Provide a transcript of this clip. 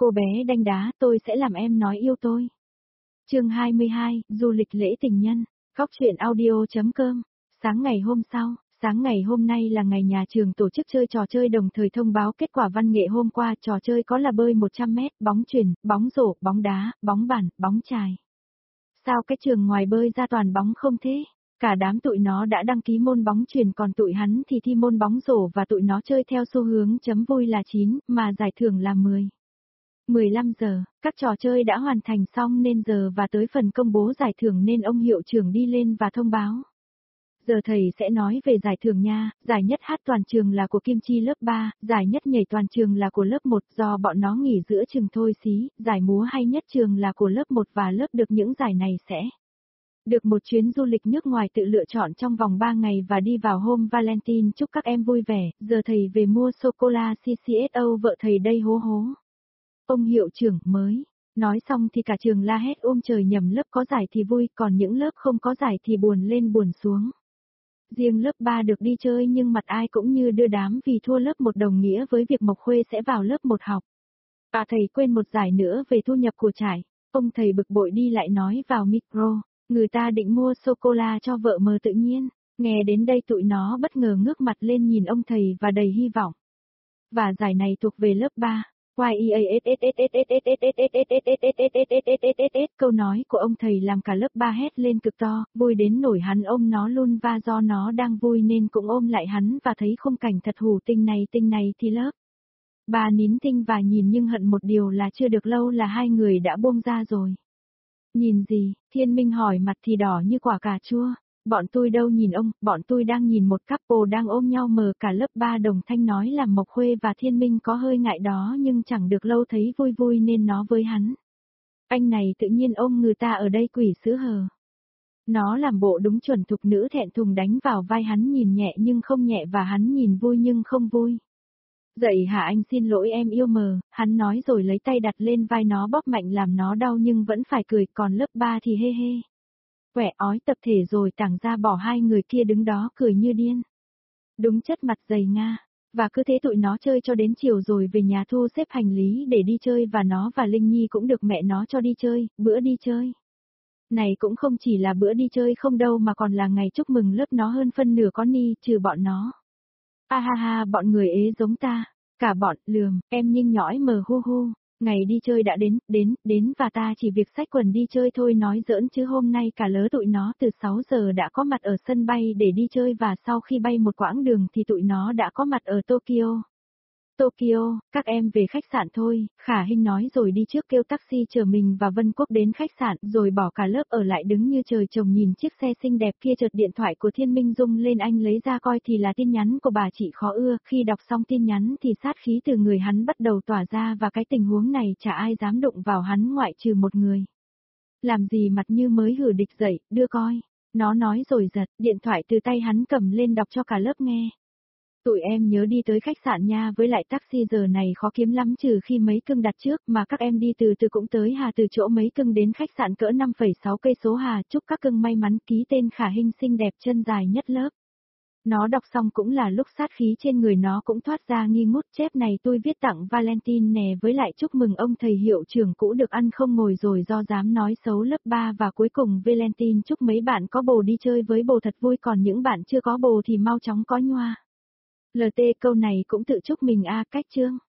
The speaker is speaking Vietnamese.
Cô bé đanh đá, tôi sẽ làm em nói yêu tôi. Chương 22, du lịch lễ tình nhân. Góc truyện audio.com. Sáng ngày hôm sau, sáng ngày hôm nay là ngày nhà trường tổ chức chơi trò chơi đồng thời thông báo kết quả văn nghệ hôm qua. Trò chơi có là bơi 100 mét, bóng chuyền, bóng rổ, bóng đá, bóng bàn, bóng chài. Sao cái trường ngoài bơi ra toàn bóng không thế? Cả đám tụi nó đã đăng ký môn bóng chuyền, còn tụi hắn thì thi môn bóng rổ và tụi nó chơi theo xu hướng chấm vui là 9, mà giải thưởng là 10. 15 giờ, các trò chơi đã hoàn thành xong nên giờ và tới phần công bố giải thưởng nên ông hiệu trưởng đi lên và thông báo. Giờ thầy sẽ nói về giải thưởng nha, giải nhất hát toàn trường là của Kim Chi lớp 3, giải nhất nhảy toàn trường là của lớp 1 do bọn nó nghỉ giữa trường thôi xí, giải múa hay nhất trường là của lớp 1 và lớp được những giải này sẽ được một chuyến du lịch nước ngoài tự lựa chọn trong vòng 3 ngày và đi vào hôm Valentine. Chúc các em vui vẻ, giờ thầy về mua sô-cô-la CCSO vợ thầy đây hố hố. Ông hiệu trưởng mới. Nói xong thì cả trường la hét trời, nhầm lớp có giải thì vui, còn những lớp không có giải thì buồn lên buồn xuống. Riêng lớp 3 được đi chơi nhưng mặt ai cũng như đưa đám vì thua lớp 1 đồng nghĩa với việc Mộc Khuê sẽ vào lớp 1 học. Thầy quên một giải nữa về thu nhập của trải. Ông thầy bực bội đi lại nói vào micro, người ta định mua sô-cô-la cho vợ mờ tự nhiên. Nghe đến đây tụi nó bất ngờ ngước mặt lên nhìn ông thầy và đầy hy vọng. Và giải này thuộc về lớp 3. Câu nói của ông thầy làm cả lớp 3 hét lên cực to, vui đến nổi hắn ôm nó luôn và do nó đang vui nên cũng ôm lại hắn và thấy khung cảnh thật hủ tinh này thì lớp 3 nín thinh và nhìn nhưng hận một điều là chưa được lâu là hai người đã buông ra rồi. Nhìn gì? Thiên Minh hỏi mặt thì đỏ như quả cà chua. Bọn tôi đâu nhìn ông, bọn tôi đang nhìn một couple đang ôm nhau mờ. Cả lớp 3 đồng thanh nói làm Mộc Khuê và Thiên Minh có hơi ngại đó nhưng chẳng được lâu thấy vui vui nên nó với hắn. Anh này tự nhiên ôm người ta ở đây quỷ sứ hờ. Nó làm bộ đúng chuẩn thục nữ thẹn thùng đánh vào vai hắn, nhìn nhẹ nhưng không nhẹ và hắn nhìn vui nhưng không vui. Dậy hả anh, xin lỗi em yêu mờ, hắn nói rồi lấy tay đặt lên vai nó bóp mạnh làm nó đau nhưng vẫn phải cười, còn lớp 3 thì hê hê. Quẻ ói tập thể rồi tảng ra bỏ hai người kia đứng đó cười như điên. Đúng chất mặt dày Nga. Và cứ thế tụi nó chơi cho đến chiều rồi về nhà thu xếp hành lý để đi chơi và nó và Linh Nhi cũng được mẹ nó cho đi chơi, bữa đi chơi. Này cũng không chỉ là bữa đi chơi không đâu mà còn là ngày chúc mừng lớp nó hơn phân nửa có ni trừ bọn nó. Ha ha bọn người ế giống ta. Cả bọn lườm, em nhinh nhõi mờ hu hu. Ngày đi chơi đã đến và ta chỉ việc xách quần đi chơi thôi, nói giỡn chứ hôm nay cả lớ tụi nó từ 6 giờ đã có mặt ở sân bay để đi chơi và sau khi bay một quãng đường thì tụi nó đã có mặt ở Tokyo. Tokyo, các em về khách sạn thôi, Khả Hinh nói rồi đi trước kêu taxi chở mình và Vân Quốc đến khách sạn rồi bỏ cả lớp ở lại đứng như trời trồng nhìn chiếc xe xinh đẹp kia. Chợt điện thoại của Thiên Minh rung lên, anh lấy ra coi thì là tin nhắn của bà chị khó ưa. Khi đọc xong tin nhắn thì sát khí từ người hắn bắt đầu tỏa ra và cái tình huống này chả ai dám đụng vào hắn ngoại trừ một người. Làm gì mặt như mới hử địch dậy, đưa coi. Nó nói rồi giật điện thoại từ tay hắn cầm lên đọc cho cả lớp nghe. Tụi em nhớ đi tới khách sạn nha, với lại taxi giờ này khó kiếm lắm trừ khi mấy cưng đặt trước, mà các em đi từ từ cũng tới hà, từ chỗ mấy cưng đến khách sạn cỡ 5,6 cây số hà. Chúc các cưng may mắn, ký tên Khả Hinh xinh đẹp chân dài nhất lớp. Nó đọc xong cũng là lúc sát khí trên người nó cũng thoát ra nghi ngút. Chép này tôi viết tặng Valentine nè, với lại chúc mừng ông thầy hiệu trưởng cũ được ăn không ngồi rồi do dám nói xấu lớp 3. Và cuối cùng Valentine chúc mấy bạn có bồ đi chơi với bồ thật vui, còn những bạn chưa có bồ thì mau chóng có nhoa. LT câu này cũng tự chúc mình cách chương.